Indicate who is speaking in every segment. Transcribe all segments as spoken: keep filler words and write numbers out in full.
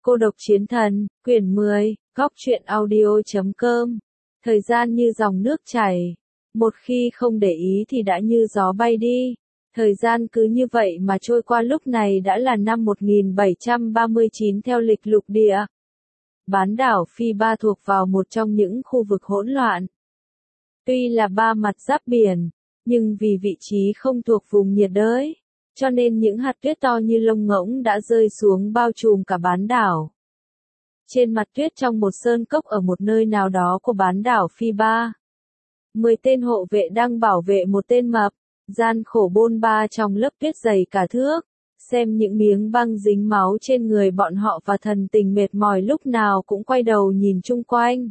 Speaker 1: Cô độc chiến thần, quyển mười, góc truyện audio chấm com. Thời gian như dòng nước chảy. Một khi không để ý thì đã như gió bay đi. Thời gian cứ như vậy mà trôi qua, lúc này đã là năm một nghìn bảy trăm ba mươi chín theo lịch lục địa. Bán đảo Phi Ba thuộc vào một trong những khu vực hỗn loạn. Tuy là ba mặt giáp biển, nhưng vì vị trí không thuộc vùng nhiệt đới, cho nên những hạt tuyết to như lông ngỗng đã rơi xuống bao trùm cả bán đảo. Trên mặt tuyết trong một sơn cốc ở một nơi nào đó của bán đảo Phi Ba, mười tên hộ vệ đang bảo vệ một tên mập, gian khổ bôn ba trong lớp tuyết dày cả thước, xem những miếng băng dính máu trên người bọn họ và thần tình mệt mỏi lúc nào cũng quay đầu nhìn chung quanh.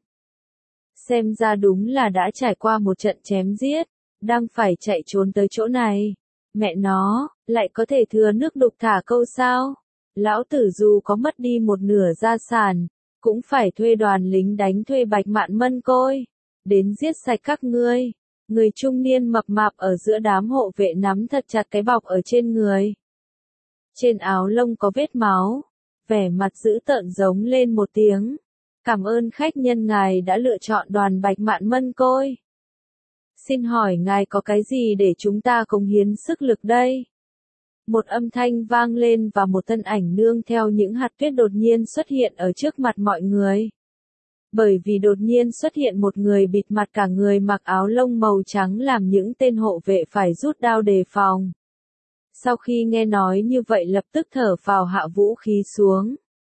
Speaker 1: Xem ra đúng là đã trải qua một trận chém giết, đang phải chạy trốn tới chỗ này. Mẹ nó, lại có thể thừa nước đục thả câu sao? Lão tử dù có mất đi một nửa gia sản, cũng phải thuê đoàn lính đánh thuê Bạch Mạn Mân Côi, đến giết sạch các ngươi. Người trung niên mập mạp ở giữa đám hộ vệ nắm thật chặt cái bọc ở trên người. Trên áo lông có vết máu, vẻ mặt dữ tợn giống lên một tiếng. Cảm ơn khách nhân ngài đã lựa chọn đoàn Bạch Mạn Mân Côi. Xin hỏi ngài có cái gì để chúng ta cống hiến sức lực đây? Một âm thanh vang lên và một thân ảnh nương theo những hạt tuyết đột nhiên xuất hiện ở trước mặt mọi người. Bởi vì đột nhiên xuất hiện một người bịt mặt cả người mặc áo lông màu trắng làm những tên hộ vệ phải rút đao đề phòng. Sau khi nghe nói như vậy lập tức thở phào hạ vũ khí xuống.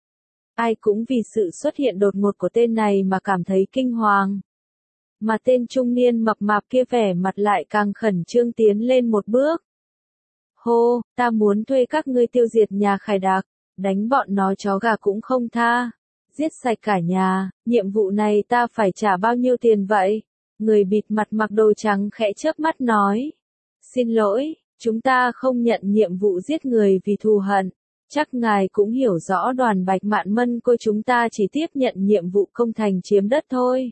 Speaker 1: Ai cũng vì sự xuất hiện đột ngột của tên này mà cảm thấy kinh hoàng. Mà tên trung niên mập mạp kia vẻ mặt lại càng khẩn trương tiến lên một bước. Hô, ta muốn thuê các ngươi tiêu diệt nhà Khải Đạc, đánh bọn nó chó gà cũng không tha, giết sạch cả nhà, nhiệm vụ này ta phải trả bao nhiêu tiền vậy? Người bịt mặt mặc đồ trắng khẽ chớp mắt nói. Xin lỗi, chúng ta không nhận nhiệm vụ giết người vì thù hận, chắc ngài cũng hiểu rõ đoàn Bạch Mạn Mân Côi chúng ta chỉ tiếp nhận nhiệm vụ công thành chiếm đất thôi.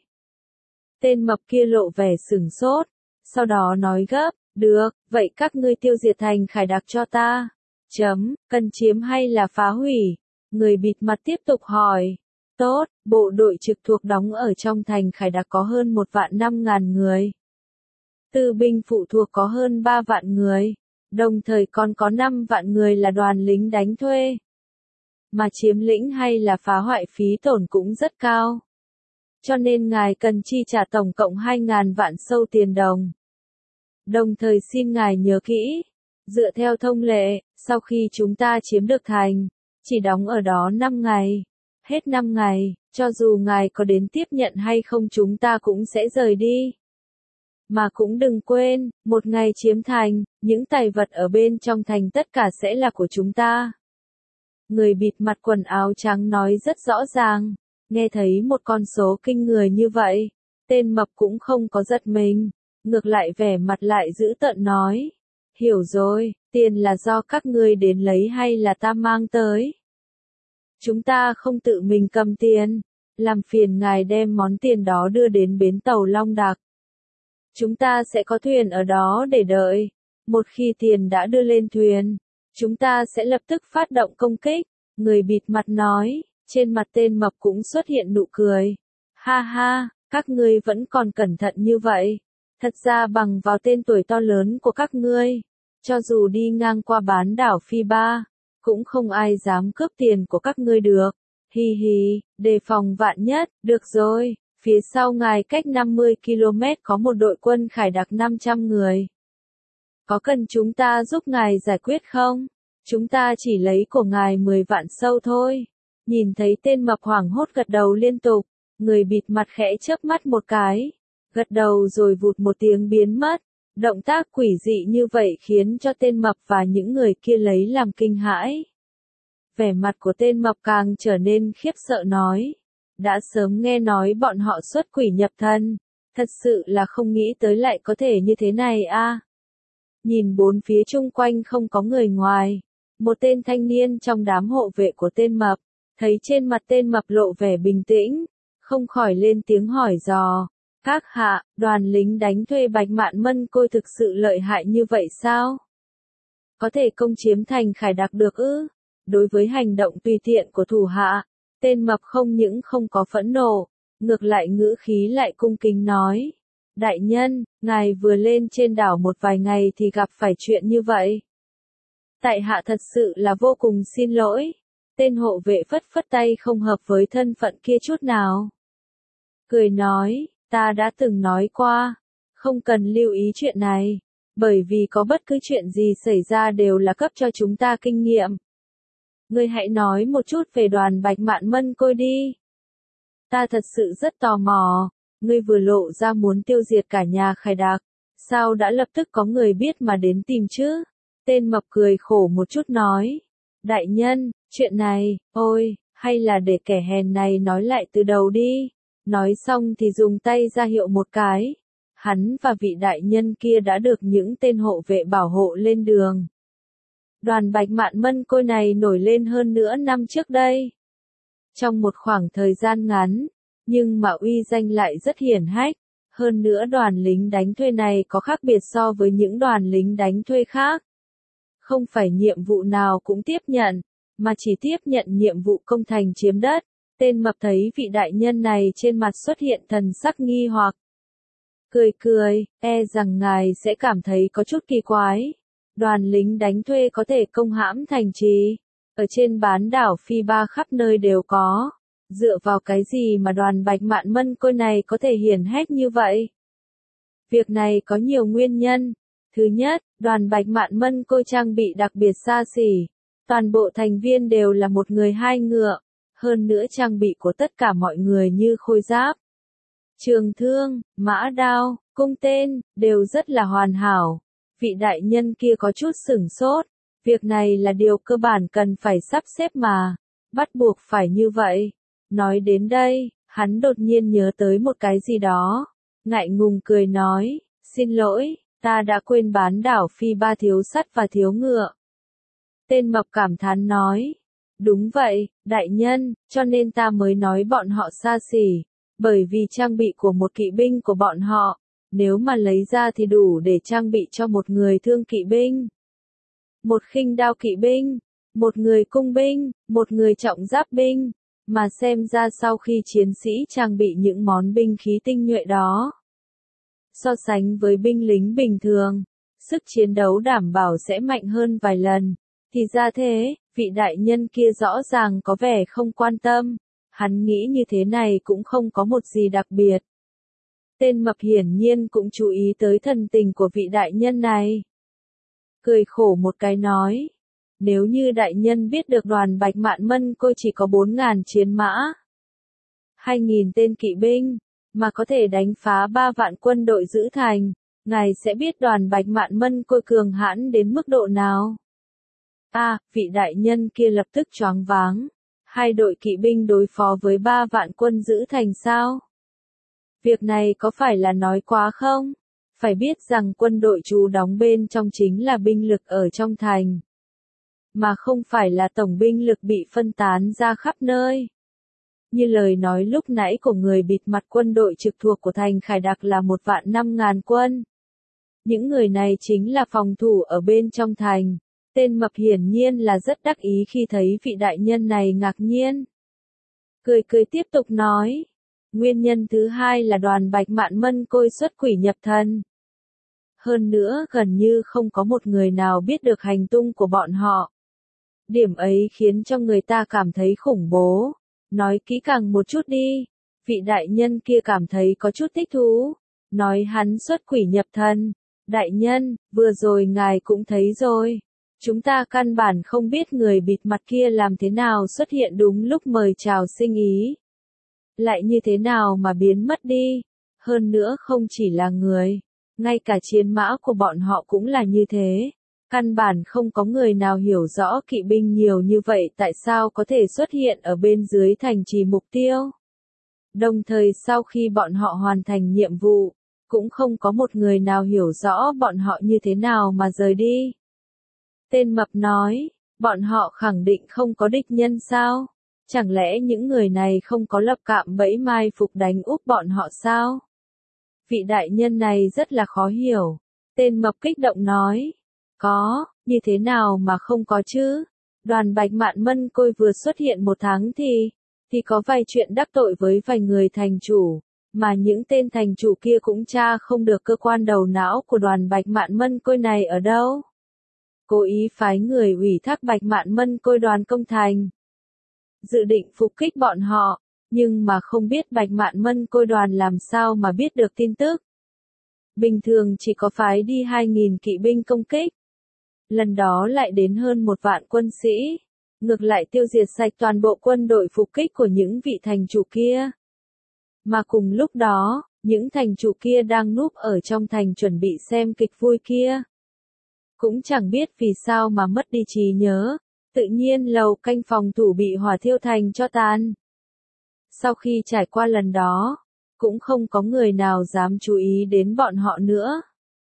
Speaker 1: Tên mập kia lộ vẻ sửng sốt, sau đó nói gấp, được, vậy các ngươi tiêu diệt thành Khải Đạc cho ta. Chấm, cần chiếm hay là phá hủy? Người bịt mặt tiếp tục hỏi. Tốt, bộ đội trực thuộc đóng ở trong thành Khải Đạc có hơn một vạn năm ngàn người. Tư binh phụ thuộc có hơn ba vạn người, đồng thời còn có năm vạn người là đoàn lính đánh thuê. Mà chiếm lĩnh hay là phá hoại phí tổn cũng rất cao. Cho nên ngài cần chi trả tổng cộng hai ngàn vạn sâu tiền đồng. Đồng thời xin ngài nhớ kỹ, dựa theo thông lệ, sau khi chúng ta chiếm được thành, chỉ đóng ở đó năm ngày. Hết năm ngày, cho dù ngài có đến tiếp nhận hay không chúng ta cũng sẽ rời đi. Mà cũng đừng quên, một ngày chiếm thành, những tài vật ở bên trong thành tất cả sẽ là của chúng ta. Người bịt mặt quần áo trắng nói rất rõ ràng. Nghe thấy một con số kinh người như vậy, tên mập cũng không có giật mình, ngược lại vẻ mặt lại dữ tợn nói. Hiểu rồi, tiền là do các ngươi đến lấy hay là ta mang tới? Chúng ta không tự mình cầm tiền, làm phiền ngài đem món tiền đó đưa đến bến tàu Long Đạc. Chúng ta sẽ có thuyền ở đó để đợi, một khi tiền đã đưa lên thuyền, chúng ta sẽ lập tức phát động công kích, người bịt mặt nói. Trên mặt tên mập cũng xuất hiện nụ cười. Ha ha, các ngươi vẫn còn cẩn thận như vậy. Thật ra bằng vào tên tuổi to lớn của các ngươi, cho dù đi ngang qua bán đảo Phi Ba, cũng không ai dám cướp tiền của các ngươi được. Hi hi, đề phòng vạn nhất, được rồi, phía sau ngài cách năm mươi ki lô mét có một đội quân Khải Đạc năm trăm người. Có cần chúng ta giúp ngài giải quyết không? Chúng ta chỉ lấy của ngài mười vạn sâu thôi. Nhìn thấy tên mập hoảng hốt gật đầu liên tục, người bịt mặt khẽ chớp mắt một cái, gật đầu rồi vụt một tiếng biến mất. Động tác quỷ dị như vậy khiến cho tên mập và những người kia lấy làm kinh hãi. Vẻ mặt của tên mập càng trở nên khiếp sợ nói. Đã sớm nghe nói bọn họ xuất quỷ nhập thần, thật sự là không nghĩ tới lại có thể như thế này a. À. Nhìn bốn phía chung quanh không có người ngoài, một tên thanh niên trong đám hộ vệ của tên mập, thấy trên mặt tên mập lộ vẻ bình tĩnh, không khỏi lên tiếng hỏi dò. Các hạ, đoàn lính đánh thuê Bạch Mạn Mân Côi thực sự lợi hại như vậy sao? Có thể công chiếm thành Khải Đạc được ư? Đối với hành động tùy tiện của thủ hạ, Tên mập không những không có phẫn nộ, ngược lại ngữ khí lại cung kính nói. Đại nhân, ngài vừa lên trên đảo một vài ngày thì gặp phải chuyện như vậy. Tại hạ thật sự là vô cùng xin lỗi. Tên hộ vệ phất phất tay không hợp với thân phận kia chút nào. Cười nói, ta đã từng nói qua, không cần lưu ý chuyện này, bởi vì có bất cứ chuyện gì xảy ra đều là cấp cho chúng ta kinh nghiệm. Ngươi hãy nói một chút về đoàn Bạch Mạn Mân Côi đi. Ta thật sự rất tò mò, ngươi vừa lộ ra muốn tiêu diệt cả nhà Khải Đạc, sao đã lập tức có người biết mà đến tìm chứ? Tên mập cười khổ một chút nói, đại nhân, chuyện này, ôi, hay là để kẻ hèn này nói lại từ đầu đi. Nói xong thì dùng tay ra hiệu một cái. Hắn và vị đại nhân kia đã được những tên hộ vệ bảo hộ lên đường. Đoàn Bạch Mạn Mân Côi này nổi lên hơn nửa năm trước đây. Trong một khoảng thời gian ngắn, nhưng mà uy danh lại rất hiển hách. Hơn nữa đoàn lính đánh thuê này có khác biệt so với những đoàn lính đánh thuê khác. Không phải nhiệm vụ nào cũng tiếp nhận, mà chỉ tiếp nhận nhiệm vụ công thành chiếm đất. Tên mập thấy vị đại nhân này trên mặt xuất hiện thần sắc nghi hoặc. Cười cười, e rằng ngài sẽ cảm thấy có chút kỳ quái. Đoàn lính đánh thuê có thể công hãm thành trì. Ở trên bán đảo Phi Ba khắp nơi đều có. Dựa vào cái gì mà đoàn Bạch Mạn Mân Côi này có thể hiển hách như vậy? Việc này có nhiều nguyên nhân. Thứ nhất, đoàn Bạch Mạn Mân Côi trang bị đặc biệt xa xỉ. Toàn bộ thành viên đều là một người hai ngựa. Hơn nữa trang bị của tất cả mọi người như khôi giáp, trường thương, mã đao, cung tên, đều rất là hoàn hảo. Vị đại nhân kia có chút sửng sốt. Việc này là điều cơ bản cần phải sắp xếp mà. Bắt buộc phải như vậy. Nói đến đây, hắn đột nhiên nhớ tới một cái gì đó. Ngại ngùng cười nói, xin lỗi, ta đã quên bán đảo Phi Ba thiếu sắt và thiếu ngựa. Tên mập cảm thán nói. Đúng vậy, đại nhân, cho nên ta mới nói bọn họ xa xỉ, bởi vì trang bị của một kỵ binh của bọn họ, nếu mà lấy ra thì đủ để trang bị cho một người thương kỵ binh, một khinh đao kỵ binh, một người cung binh, một người trọng giáp binh, mà xem ra sau khi chiến sĩ trang bị những món binh khí tinh nhuệ đó, so sánh với binh lính bình thường, sức chiến đấu đảm bảo sẽ mạnh hơn vài lần. Thì ra thế, vị đại nhân kia rõ ràng có vẻ không quan tâm, hắn nghĩ như thế này cũng không có một gì đặc biệt. Tên mập hiển nhiên cũng chú ý tới thần tình của vị đại nhân này. Cười khổ một cái nói, nếu như đại nhân biết được đoàn Bạch Mạn Mân Côi chỉ có bốn ngàn chiến mã, hai nghìn tên kỵ binh, mà có thể đánh phá ba vạn quân đội giữ thành, ngài sẽ biết đoàn Bạch Mạn Mân Côi cường hãn đến mức độ nào. À, vị đại nhân kia lập tức choáng váng. Hai đội kỵ binh đối phó với ba vạn quân giữ thành sao? Việc này có phải là nói quá không? Phải biết rằng quân đội trú đóng bên trong chính là binh lực ở trong thành, mà không phải là tổng binh lực bị phân tán ra khắp nơi. Như lời nói lúc nãy của người bịt mặt, quân đội trực thuộc của thành Khải Đạc là một vạn năm ngàn quân. Những người này chính là phòng thủ ở bên trong thành. Tên mập hiển nhiên là rất đắc ý khi thấy vị đại nhân này ngạc nhiên. Cười cười tiếp tục nói. Nguyên nhân thứ hai là đoàn Bạch Mạn Mân Côi xuất quỷ nhập thần. Hơn nữa gần như không có một người nào biết được hành tung của bọn họ. Điểm ấy khiến cho người ta cảm thấy khủng bố. Nói kỹ càng một chút đi. Vị đại nhân kia cảm thấy có chút thích thú. Nói hắn xuất quỷ nhập thần. Đại nhân, vừa rồi ngài cũng thấy rồi. Chúng ta căn bản không biết người bịt mặt kia làm thế nào xuất hiện đúng lúc mời chào sinh ý. Lại như thế nào mà biến mất đi. Hơn nữa không chỉ là người, ngay cả chiến mã của bọn họ cũng là như thế. Căn bản không có người nào hiểu rõ kỵ binh nhiều như vậy tại sao có thể xuất hiện ở bên dưới thành trì mục tiêu. Đồng thời sau khi bọn họ hoàn thành nhiệm vụ, cũng không có một người nào hiểu rõ bọn họ như thế nào mà rời đi. Tên mập nói, bọn họ khẳng định không có địch nhân sao? Chẳng lẽ những người này không có lập cạm bẫy mai phục đánh úp bọn họ sao? Vị đại nhân này rất là khó hiểu. Tên mập kích động nói, có, như thế nào mà không có chứ? Đoàn Bạch Mạn Mân Côi vừa xuất hiện một tháng thì, thì có vài chuyện đắc tội với vài người thành chủ, mà những tên thành chủ kia cũng tra không được cơ quan đầu não của đoàn Bạch Mạn Mân Côi này ở đâu. Cố ý phái người ủy thác Bạch Mạn Mân Côi đoàn công thành, dự định phục kích bọn họ, nhưng mà không biết Bạch Mạn Mân Côi đoàn làm sao mà biết được tin tức. Bình thường chỉ có phái đi hai nghìn kỵ binh công kích. Lần đó lại đến hơn một vạn quân sĩ, ngược lại tiêu diệt sạch toàn bộ quân đội phục kích của những vị thành chủ kia. Mà cùng lúc đó, những thành chủ kia đang núp ở trong thành chuẩn bị xem kịch vui kia. Cũng chẳng biết vì sao mà mất đi trí nhớ, tự nhiên lầu canh phòng thủ bị hỏa thiêu thành cho tàn. Sau khi trải qua lần đó, cũng không có người nào dám chú ý đến bọn họ nữa.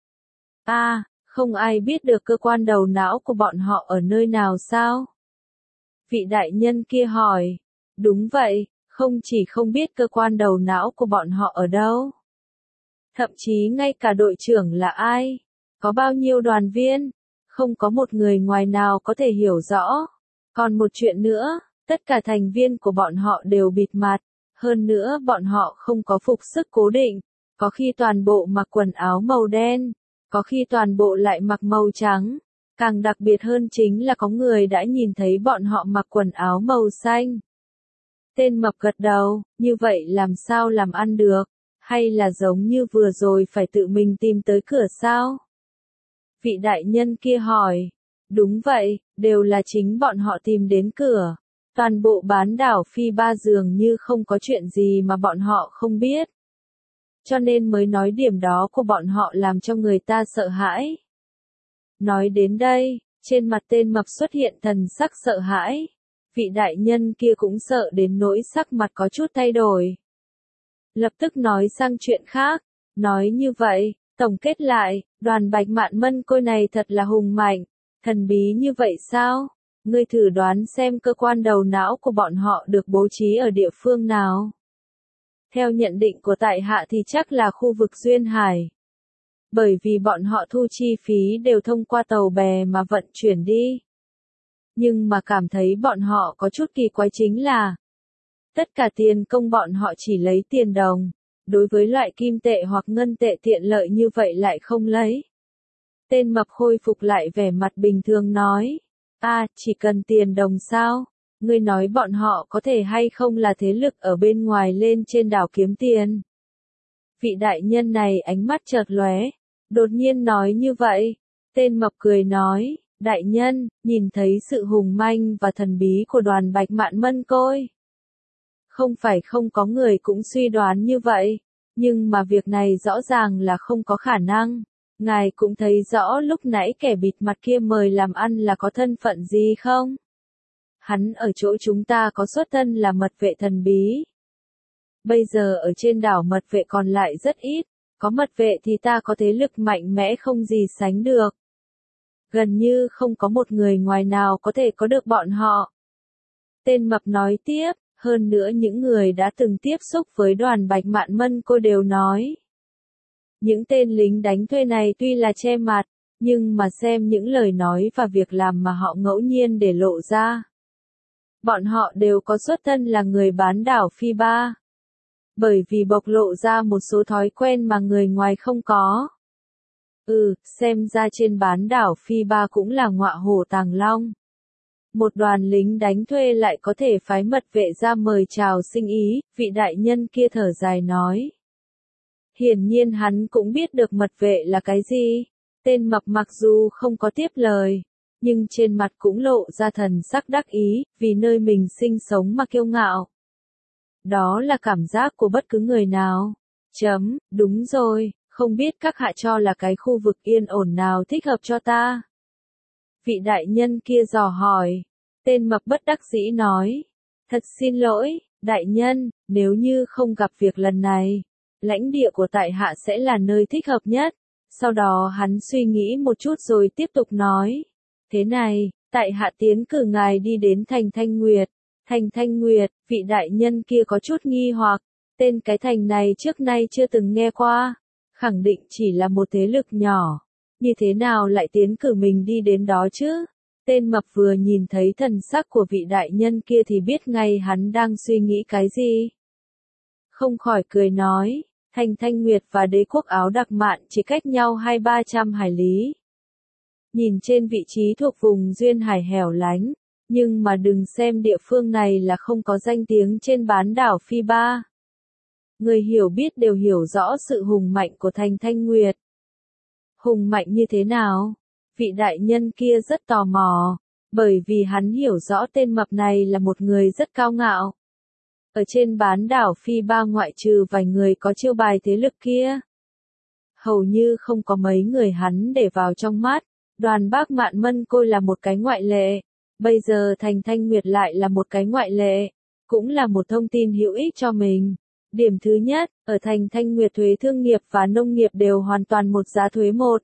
Speaker 1: À, không ai biết được cơ quan đầu não của bọn họ ở nơi nào sao? Vị đại nhân kia hỏi. Đúng vậy, không chỉ không biết cơ quan đầu não của bọn họ ở đâu. Thậm chí ngay cả đội trưởng là ai, có bao nhiêu đoàn viên, không có một người ngoài nào có thể hiểu rõ. Còn một chuyện nữa, tất cả thành viên của bọn họ đều bịt mặt, hơn nữa bọn họ không có phục sức cố định, có khi toàn bộ mặc quần áo màu đen, có khi toàn bộ lại mặc màu trắng. Càng đặc biệt hơn chính là có người đã nhìn thấy bọn họ mặc quần áo màu xanh. Tên mập gật đầu, như vậy làm sao làm ăn được, hay là giống như vừa rồi phải tự mình tìm tới cửa sao? Vị đại nhân kia hỏi, đúng vậy, đều là chính bọn họ tìm đến cửa. Toàn bộ bán đảo Phi Ba dường như không có chuyện gì mà bọn họ không biết. Cho nên mới nói điểm đó của bọn họ làm cho người ta sợ hãi. Nói đến đây, trên mặt tên mập xuất hiện thần sắc sợ hãi. Vị đại nhân kia cũng sợ đến nỗi sắc mặt có chút thay đổi. Lập tức nói sang chuyện khác, nói như vậy, tổng kết lại, đoàn Bạch Mạn Mân Côi này thật là hùng mạnh, thần bí như vậy sao? Ngươi thử đoán xem cơ quan đầu não của bọn họ được bố trí ở địa phương nào? Theo nhận định của tại hạ thì chắc là khu vực duyên hải. Bởi vì bọn họ thu chi phí đều thông qua tàu bè mà vận chuyển đi. Nhưng mà cảm thấy bọn họ có chút kỳ quái chính là tất cả tiền công bọn họ chỉ lấy tiền đồng, đối với loại kim tệ hoặc ngân tệ tiện lợi như vậy lại không lấy. Tên mập khôi phục lại vẻ mặt bình thường nói, à, chỉ cần tiền đồng sao? Ngươi nói bọn họ có thể hay không là thế lực ở bên ngoài lên trên đảo kiếm tiền? Vị đại nhân này ánh mắt chợt lóe, đột nhiên nói như vậy. Tên mập cười nói, đại nhân, nhìn thấy sự hùng manh và thần bí của đoàn Bạch Mạn Mân Côi. Không phải không có người cũng suy đoán như vậy, nhưng mà việc này rõ ràng là không có khả năng. Ngài cũng thấy rõ lúc nãy kẻ bịt mặt kia mời làm ăn là có thân phận gì không? Hắn ở chỗ chúng ta có xuất thân là mật vệ thần bí. Bây giờ ở trên đảo mật vệ còn lại rất ít, có mật vệ thì ta có thế lực mạnh mẽ không gì sánh được. Gần như không có một người ngoài nào có thể có được bọn họ. Tên mập nói tiếp, hơn nữa những người đã từng tiếp xúc với đoàn Bạch Mạn Mân Côi đều nói. Những tên lính đánh thuê này tuy là che mặt, nhưng mà xem những lời nói và việc làm mà họ ngẫu nhiên để lộ ra. Bọn họ đều có xuất thân là người bán đảo Phi Ba. Bởi vì bộc lộ ra một số thói quen mà người ngoài không có. Ừ, xem ra trên bán đảo Phi Ba cũng là ngọa hổ tàng long. Một đoàn lính đánh thuê lại có thể phái mật vệ ra mời chào sinh ý, vị đại nhân kia thở dài nói. Hiển nhiên hắn cũng biết được mật vệ là cái gì. Tên mập mặc dù không có tiếp lời, nhưng trên mặt cũng lộ ra thần sắc đắc ý, vì nơi mình sinh sống mà kiêu ngạo. Đó là cảm giác của bất cứ người nào. Chấm, đúng rồi, không biết các hạ cho là cái khu vực yên ổn nào thích hợp cho ta. Vị đại nhân kia dò hỏi. Tên mập bất đắc dĩ nói. Thật xin lỗi, đại nhân, nếu như không gặp việc lần này, lãnh địa của tại hạ sẽ là nơi thích hợp nhất. Sau đó hắn suy nghĩ một chút rồi tiếp tục nói. Thế này, tại hạ tiến cử ngài đi đến thành Thanh Nguyệt. Thành Thanh Nguyệt, vị đại nhân kia có chút nghi hoặc, tên cái thành này trước nay chưa từng nghe qua, khẳng định chỉ là một thế lực nhỏ, như thế nào lại tiến cử mình đi đến đó chứ? Tên mập vừa nhìn thấy thần sắc của vị đại nhân kia thì biết ngay hắn đang suy nghĩ cái gì. Không khỏi cười nói, Thành Thanh Nguyệt và đế quốc Áo Đặc Mạn chỉ cách nhau hai ba trăm hải lý. Nhìn trên vị trí thuộc vùng duyên hải hẻo lánh, nhưng mà đừng xem địa phương này là không có danh tiếng trên bán đảo Phi Ba. Người hiểu biết đều hiểu rõ sự hùng mạnh của Thành Thanh Nguyệt. Hùng mạnh như thế nào? Vị đại nhân kia rất tò mò, bởi vì hắn hiểu rõ tên mập này là một người rất cao ngạo. Ở trên bán đảo Phi Ba ngoại trừ vài người có chiêu bài thế lực kia, hầu như không có mấy người hắn để vào trong mắt. Đoàn Bác Mạn Mân Côi là một cái ngoại lệ, bây giờ Thành Thanh Nguyệt lại là một cái ngoại lệ, cũng là một thông tin hữu ích cho mình. Điểm thứ nhất, ở Thành Thanh Nguyệt thuế thương nghiệp và nông nghiệp đều hoàn toàn một giá thuế một.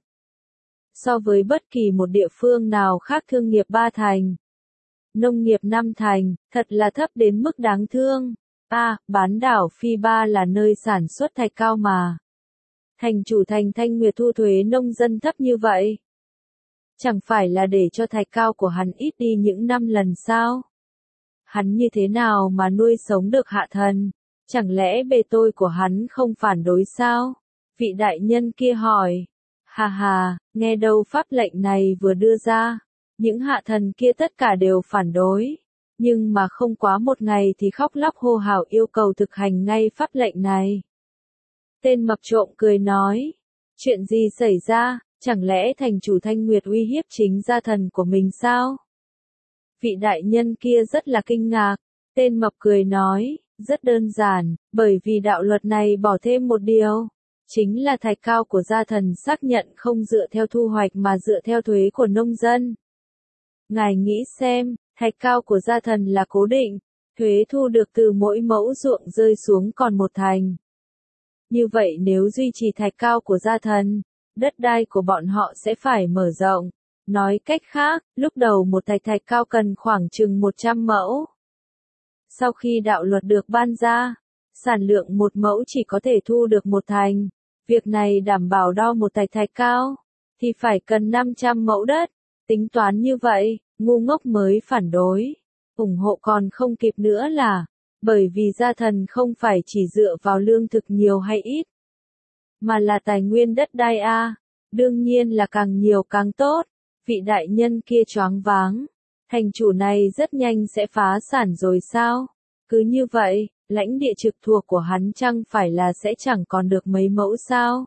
Speaker 1: So với bất kỳ một địa phương nào khác thương nghiệp ba thành, nông nghiệp năm thành, thật là thấp đến mức đáng thương. A, à, bán đảo Phi Ba là nơi sản xuất thạch cao mà. Thành chủ Thành Thanh Nguyệt thu thuế nông dân thấp như vậy. Chẳng phải là để cho thạch cao của hắn ít đi những năm lần sao? Hắn như thế nào mà nuôi sống được hạ thần? Chẳng lẽ bề tôi của hắn không phản đối sao? Vị đại nhân kia hỏi. Hà hà, nghe đâu pháp lệnh này vừa đưa ra, những hạ thần kia tất cả đều phản đối. Nhưng mà không quá một ngày thì khóc lóc hô hào yêu cầu thực hành ngay pháp lệnh này. Tên mập trộm cười nói. Chuyện gì xảy ra, chẳng lẽ thành chủ Thanh Nguyệt uy hiếp chính gia thần của mình sao? Vị đại nhân kia rất là kinh ngạc. Tên mập cười nói, rất đơn giản, bởi vì đạo luật này bỏ thêm một điều. Chính là thạch cao của gia thần xác nhận không dựa theo thu hoạch mà dựa theo thuế của nông dân. Ngài nghĩ xem, thạch cao của gia thần là cố định, thuế thu được từ mỗi mẫu ruộng rơi xuống còn một thành. Như vậy nếu duy trì thạch cao của gia thần, đất đai của bọn họ sẽ phải mở rộng. Nói cách khác, lúc đầu một thạch thạch cao cần khoảng chừng một trăm mẫu. Sau khi đạo luật được ban ra, sản lượng một mẫu chỉ có thể thu được một thành. Việc này đảm bảo đo một thạch thạch cao, thì phải cần năm trăm mẫu đất. Tính toán như vậy, ngu ngốc mới phản đối. Ủng hộ còn không kịp nữa là, bởi vì gia thần không phải chỉ dựa vào lương thực nhiều hay ít, mà là tài nguyên đất đai a, đương nhiên là càng nhiều càng tốt. Vị đại nhân kia choáng váng, thành chủ này rất nhanh sẽ phá sản rồi sao? Cứ như vậy, lãnh địa trực thuộc của hắn chẳng phải là sẽ chẳng còn được mấy mẫu sao?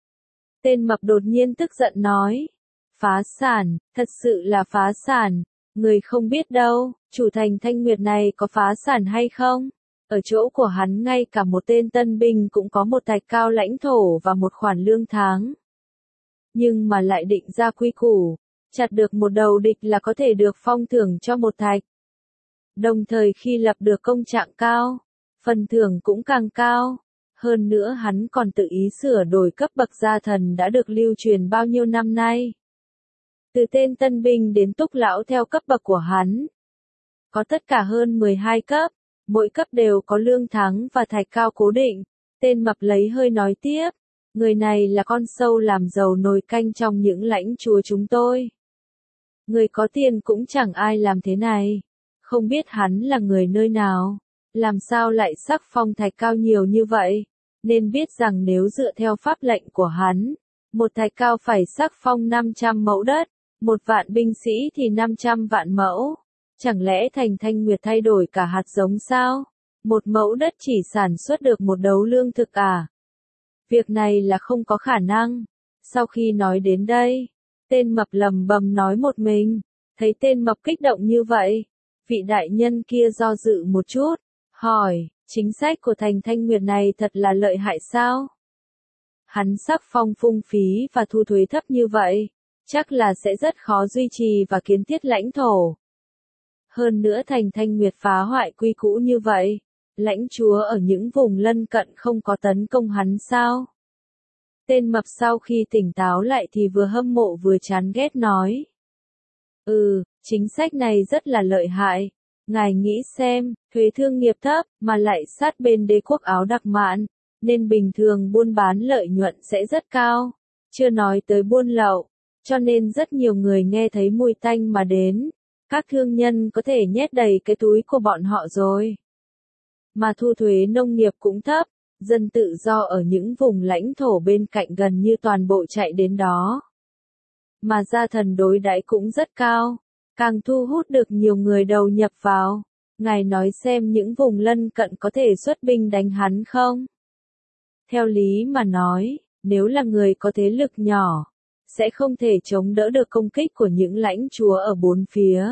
Speaker 1: Tên mập đột nhiên tức giận nói, phá sản, thật sự là phá sản, người không biết đâu, chủ thành Thanh Nguyệt này có phá sản hay không? Ở chỗ của hắn ngay cả một tên tân binh cũng có một thạch cao lãnh thổ và một khoản lương tháng. Nhưng mà lại định ra quy củ, chặt được một đầu địch là có thể được phong thưởng cho một thạch. Đồng thời khi lập được công trạng cao, phần thưởng cũng càng cao. Hơn nữa hắn còn tự ý sửa đổi cấp bậc gia thần đã được lưu truyền bao nhiêu năm nay. Từ tên tân binh đến túc lão theo cấp bậc của hắn. Có tất cả hơn mười hai cấp, mỗi cấp đều có lương tháng và thạch cao cố định. Tên mập lấy hơi nói tiếp, người này là con sâu làm giàu nồi canh trong những lãnh chúa chúng tôi. Người có tiền cũng chẳng ai làm thế này. Không biết hắn là người nơi nào, làm sao lại sắc phong thạch cao nhiều như vậy, nên biết rằng nếu dựa theo pháp lệnh của hắn, một thạch cao phải sắc phong năm trăm mẫu đất, một vạn binh sĩ thì năm trăm vạn mẫu. Chẳng lẽ thành Thanh Nguyệt thay đổi cả hạt giống sao? Một mẫu đất chỉ sản xuất được một đấu lương thực à? Việc này là không có khả năng. Sau khi nói đến đây, tên mập lầm bầm nói một mình, thấy tên mập kích động như vậy. Vị đại nhân kia do dự một chút, hỏi, chính sách của thành Thanh Nguyệt này thật là lợi hại sao? Hắn sắc phong phung phí và thu thuế thấp như vậy, chắc là sẽ rất khó duy trì và kiến thiết lãnh thổ. Hơn nữa thành Thanh Nguyệt phá hoại quy củ như vậy, lãnh chúa ở những vùng lân cận không có tấn công hắn sao? Tên mập sau khi tỉnh táo lại thì vừa hâm mộ vừa chán ghét nói. Ừ, chính sách này rất là lợi hại. Ngài nghĩ xem, thuế thương nghiệp thấp, mà lại sát bên đế quốc Áo Đặc Mạn, nên bình thường buôn bán lợi nhuận sẽ rất cao. Chưa nói tới buôn lậu, Cho nên rất nhiều người nghe thấy mùi tanh mà đến. Các thương nhân có thể nhét đầy cái túi của bọn họ rồi. Mà thu thuế nông nghiệp cũng thấp, dân tự do ở những vùng lãnh thổ bên cạnh gần như toàn bộ chạy đến đó. Mà gia thần đối đãi cũng rất cao, càng thu hút được nhiều người đầu nhập vào. Ngài nói xem những vùng lân cận có thể xuất binh đánh hắn không? Theo lý mà nói, nếu là người có thế lực nhỏ, sẽ không thể chống đỡ được công kích của những lãnh chúa ở bốn phía.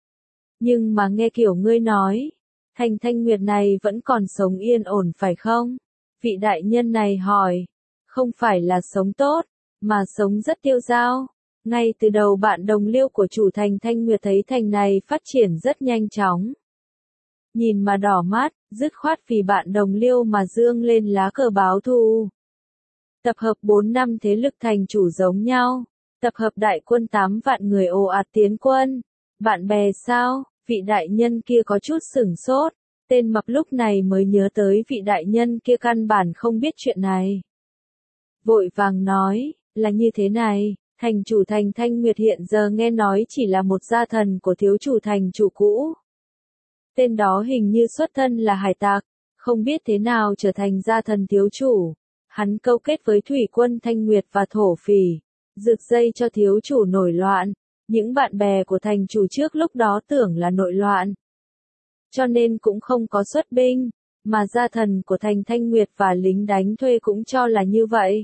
Speaker 1: Nhưng mà nghe kiểu ngươi nói, Thành Thanh Nguyệt này vẫn còn sống yên ổn phải không? Vị đại nhân này hỏi, không phải là sống tốt, mà sống rất tiêu dao. Ngay từ đầu bạn đồng liêu của chủ Thành Thanh Nguyệt thấy thành này phát triển rất nhanh chóng. Nhìn mà đỏ mắt, dứt khoát vì bạn đồng liêu mà dương lên lá cờ báo thù. Tập hợp bốn năm thế lực thành chủ giống nhau, tập hợp đại quân tám vạn người ồ ạt tiến quân. Bạn bè sao? Vị đại nhân kia có chút sửng sốt, tên mập lúc này mới nhớ tới vị đại nhân kia căn bản không biết chuyện này. Vội vàng nói, là như thế này, thành chủ Thành Thanh Nguyệt hiện giờ nghe nói chỉ là một gia thần của thiếu chủ thành chủ cũ. Tên đó hình như xuất thân là hải tặc, không biết thế nào trở thành gia thần thiếu chủ. Hắn câu kết với thủy quân Thanh Nguyệt và thổ phỉ, rực dây cho thiếu chủ nổi loạn. Những bạn bè của thành chủ trước lúc đó tưởng là nội loạn. Cho nên cũng không có xuất binh, mà gia thần của Thành Thanh Nguyệt và lính đánh thuê cũng cho là như vậy.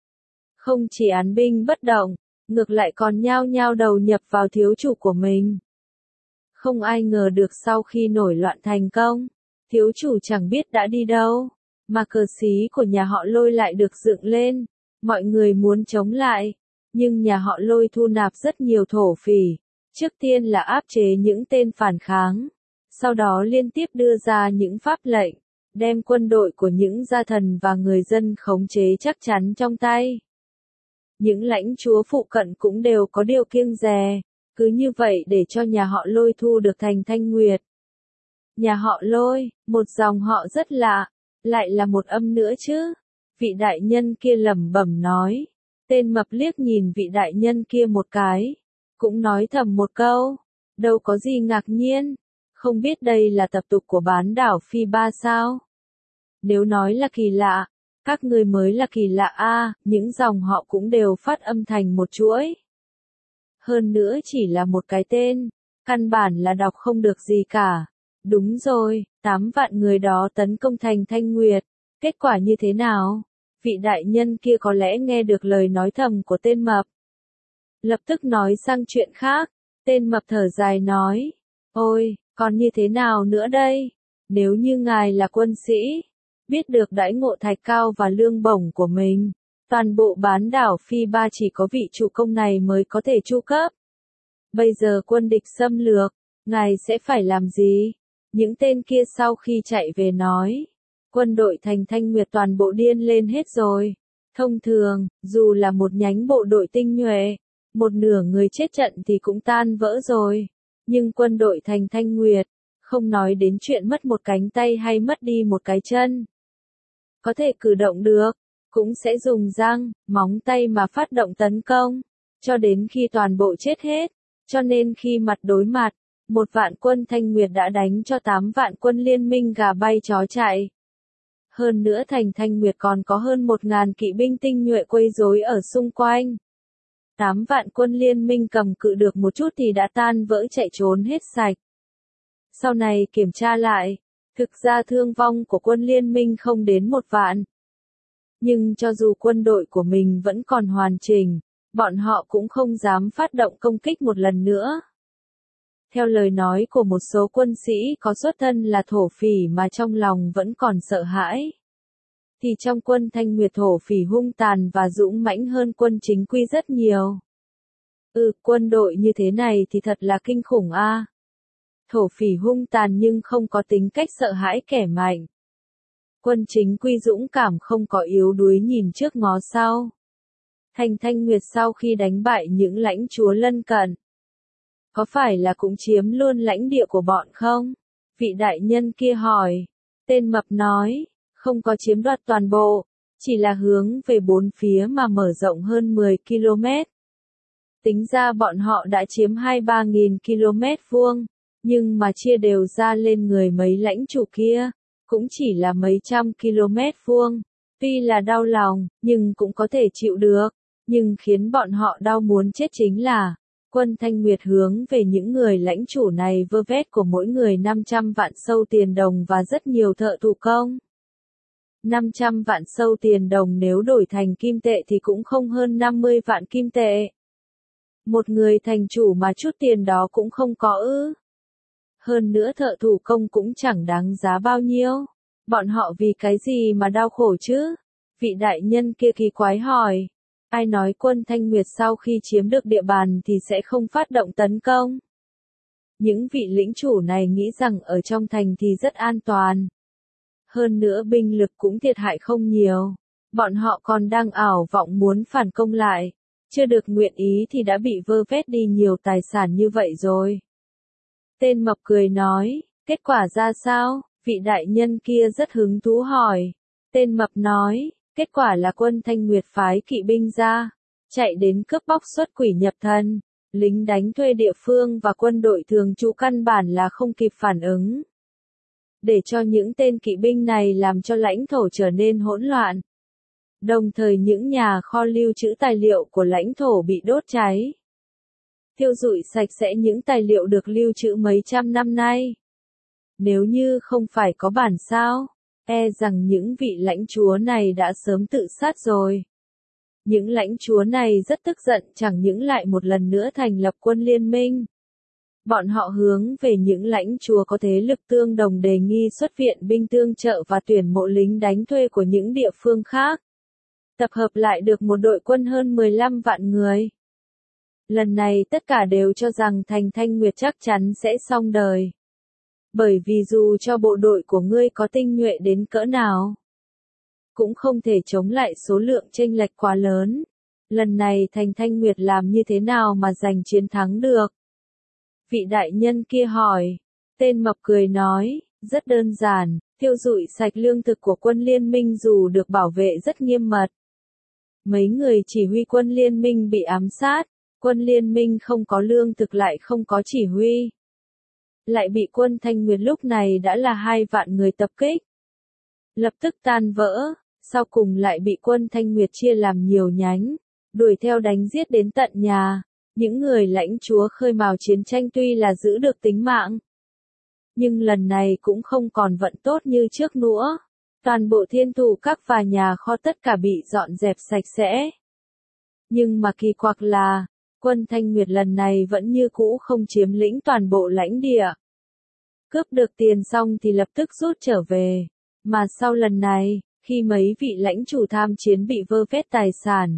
Speaker 1: Không chỉ án binh bất động, ngược lại còn nhao nhao đầu nhập vào thiếu chủ của mình. Không ai ngờ được sau khi nổi loạn thành công, thiếu chủ chẳng biết đã đi đâu, mà cờ xí của nhà họ Lôi lại được dựng lên, mọi người muốn chống lại. Nhưng nhà họ Lôi thu nạp rất nhiều thổ phỉ, trước tiên là áp chế những tên phản kháng, sau đó liên tiếp đưa ra những pháp lệnh, đem quân đội của những gia thần và người dân khống chế chắc chắn trong tay. Những lãnh chúa phụ cận cũng đều có điều kiêng dè, cứ như vậy để cho nhà họ Lôi thu được Thành Thanh Nguyệt. Nhà họ Lôi, một dòng họ rất lạ, lại là một âm nữa chứ, vị đại nhân kia lẩm bẩm nói. Tên mập liếc nhìn vị đại nhân kia một cái, cũng nói thầm một câu, đâu có gì ngạc nhiên, không biết đây là tập tục của bán đảo Phi Ba sao? Nếu nói là kỳ lạ, các người mới là kỳ lạ a, những dòng họ cũng đều phát âm thành một chuỗi. Hơn nữa chỉ là một cái tên, căn bản là đọc không được gì cả. Đúng rồi, tám vạn người đó tấn công Thành Thanh Nguyệt, kết quả như thế nào? Vị đại nhân kia có lẽ nghe được lời nói thầm của tên mập. Lập tức nói sang chuyện khác, tên mập thở dài nói, ôi, còn như thế nào nữa đây? Nếu như ngài là quân sĩ, biết được đãi ngộ thạch cao và lương bổng của mình, toàn bộ bán đảo Phi Ba chỉ có vị chủ công này mới có thể chu cấp. Bây giờ quân địch xâm lược, ngài sẽ phải làm gì? Những tên kia sau khi chạy về nói. Quân đội Thành Thanh Nguyệt toàn bộ điên lên hết rồi. Thông thường, dù là một nhánh bộ đội tinh nhuệ, một nửa người chết trận thì cũng tan vỡ rồi. Nhưng quân đội Thành Thanh Nguyệt, không nói đến chuyện mất một cánh tay hay mất đi một cái chân. Có thể cử động được, cũng sẽ dùng răng, móng tay mà phát động tấn công, cho đến khi toàn bộ chết hết. Cho nên khi mặt đối mặt, một vạn quân Thanh Nguyệt đã đánh cho tám vạn quân liên minh gà bay chó chạy. Hơn nữa Thành Thanh Nguyệt còn có hơn một ngàn kỵ binh tinh nhuệ quấy rối ở xung quanh. Tám vạn quân liên minh cầm cự được một chút thì đã tan vỡ chạy trốn hết sạch. Sau này kiểm tra lại, thực ra thương vong của quân liên minh không đến một vạn. Nhưng cho dù quân đội của mình vẫn còn hoàn chỉnh, bọn họ cũng không dám phát động công kích một lần nữa. Theo lời nói của một số quân sĩ có xuất thân là thổ phỉ mà trong lòng vẫn còn sợ hãi, thì trong quân Thanh Nguyệt thổ phỉ hung tàn và dũng mãnh hơn quân chính quy rất nhiều. Ừ, quân đội như thế này thì thật là kinh khủng a. À. Thổ phỉ hung tàn nhưng không có tính cách sợ hãi kẻ mạnh. Quân chính quy dũng cảm không có yếu đuối nhìn trước ngó sau. Thành Thanh Nguyệt sau khi đánh bại những lãnh chúa lân cận, có phải là cũng chiếm luôn lãnh địa của bọn không? Vị đại nhân kia hỏi. Tên mập nói, không có chiếm đoạt toàn bộ, chỉ là hướng về bốn phía mà mở rộng hơn mười ki lô mét. Tính ra bọn họ đã chiếm hai ba nghìn ki lô mét vuông, nhưng mà chia đều ra lên người mấy lãnh chủ kia, cũng chỉ là mấy trăm ki lô mét vuông. Tuy là đau lòng, nhưng cũng có thể chịu được. Nhưng khiến bọn họ đau muốn chết chính là, Quân Thanh Nguyệt hướng về những người lãnh chủ này vơ vét của mỗi người năm trăm vạn sâu tiền đồng và rất nhiều thợ thủ công. năm trăm vạn sâu tiền đồng nếu đổi thành kim tệ thì cũng không hơn năm mươi vạn kim tệ. Một người thành chủ mà chút tiền đó cũng không có ư. Hơn nữa thợ thủ công cũng chẳng đáng giá bao nhiêu. Bọn họ vì cái gì mà đau khổ chứ? Vị đại nhân kia kỳ quái hỏi. Ai nói Quân Thanh Nguyệt sau khi chiếm được địa bàn thì sẽ không phát động tấn công? Những vị lĩnh chủ này nghĩ rằng ở trong thành thì rất an toàn. Hơn nữa binh lực cũng thiệt hại không nhiều. Bọn họ còn đang ảo vọng muốn phản công lại. Chưa được nguyện ý thì đã bị vơ vét đi nhiều tài sản như vậy rồi. Tên mập cười nói, kết quả ra sao? Vị đại nhân kia rất hứng thú hỏi. Tên mập nói, kết quả là Quân Thanh Nguyệt phái kỵ binh ra, chạy đến cướp bóc xuất quỷ nhập thần. Lính đánh thuê địa phương và quân đội thường trú căn bản là không kịp phản ứng. Để cho những tên kỵ binh này làm cho lãnh thổ trở nên hỗn loạn. Đồng thời những nhà kho lưu trữ tài liệu của lãnh thổ bị đốt cháy. Thiêu rụi sạch sẽ những tài liệu được lưu trữ mấy trăm năm nay. Nếu như không phải có bản sao, e rằng những vị lãnh chúa này đã sớm tự sát rồi. Những lãnh chúa này rất tức giận chẳng những lại một lần nữa thành lập quân liên minh. Bọn họ hướng về những lãnh chúa có thế lực tương đồng đề nghị xuất viện binh tương trợ và tuyển mộ lính đánh thuê của những địa phương khác. Tập hợp lại được một đội quân hơn mười lăm vạn người. Lần này tất cả đều cho rằng thành Thanh Nguyệt chắc chắn sẽ xong đời. Bởi vì dù cho bộ đội của ngươi có tinh nhuệ đến cỡ nào, cũng không thể chống lại số lượng chênh lệch quá lớn. Lần này thành Thanh Nguyệt làm như thế nào mà giành chiến thắng được? Vị đại nhân kia hỏi. Tên mập cười nói, rất đơn giản, thiêu rụi sạch lương thực của quân liên minh dù được bảo vệ rất nghiêm mật. Mấy người chỉ huy quân liên minh bị ám sát, quân liên minh không có lương thực lại không có chỉ huy. Lại bị quân Thanh Nguyệt lúc này đã là hai vạn người tập kích. Lập tức tan vỡ, sau cùng lại bị quân Thanh Nguyệt chia làm nhiều nhánh, đuổi theo đánh giết đến tận nhà. Những người lãnh chúa khơi mào chiến tranh tuy là giữ được tính mạng, nhưng lần này cũng không còn vận tốt như trước nữa. Toàn bộ thiên thủ các và nhà kho tất cả bị dọn dẹp sạch sẽ. Nhưng mà kỳ quặc là, quân Thanh Nguyệt lần này vẫn như cũ không chiếm lĩnh toàn bộ lãnh địa. Cướp được tiền xong thì lập tức rút trở về. Mà sau lần này, khi mấy vị lãnh chủ tham chiến bị vơ vét tài sản,